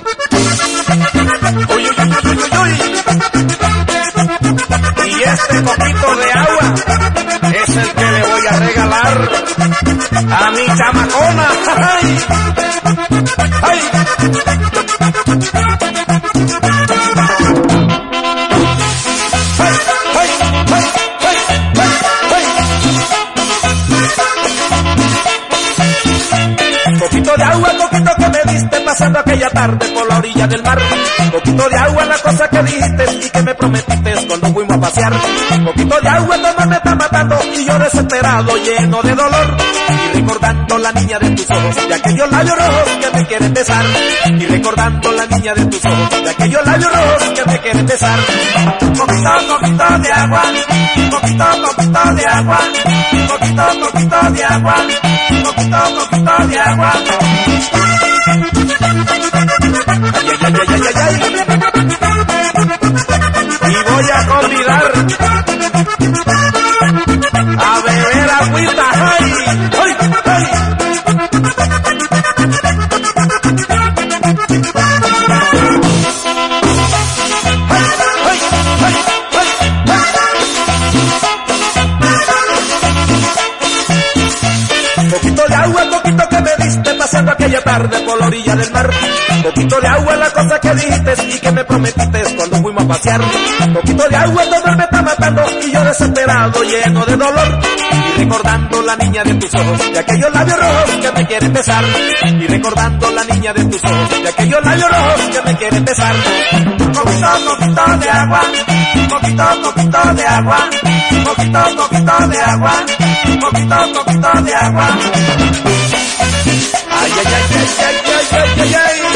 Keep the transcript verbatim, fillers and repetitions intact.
Uy, uy, uy, uy, uy, uy. Y este poquito de agua es el que le voy a regalar a mi chamacona. ¡Ay! ¡Ay! Poquito de agua, poquito que me diste pasando aquella tarde por la orilla del mar. Poquito de agua, la cosa que dijiste y que me prometiste cuando fuimos a pasear. Poquito de agua, todo me está matando y yo desesperado, lleno de dolor. Y recordando la niña de tus ojos, de aquellos labios rojos que me quieren besar. Y recordando la niña de tus ojos, de aquellos labios rojos que me quieren besar. Poquito, poquito de agua, poquito, poquito de agua, poquito, poquito de agua, poquito, poquito de agua. Ay, ay, ay, ay, ay, ay. Y voy a convidar a beber agüita. Ay, ay, ay. Poquito de agua, poquito que me diste pasando aquella tarde por la orilla del mar. Poquito de agua, la cosa que dijiste y que me prometiste cuando fuimos a pasear. Poquito de agua, todo me está matando y yo desesperado, lleno de dolor. Y recordando la niña de tus ojos, de aquellos labios rojos que me quieren besar. Y recordando la niña de tus ojos, de aquellos labios rojos que me quieren besar. Poquito, poquito de agua, poquito, poquito de agua, poquito, poquito de agua, poquito, poquito de agua. Ay, ay, ay, ay, ay, ay, ay, ay, ay.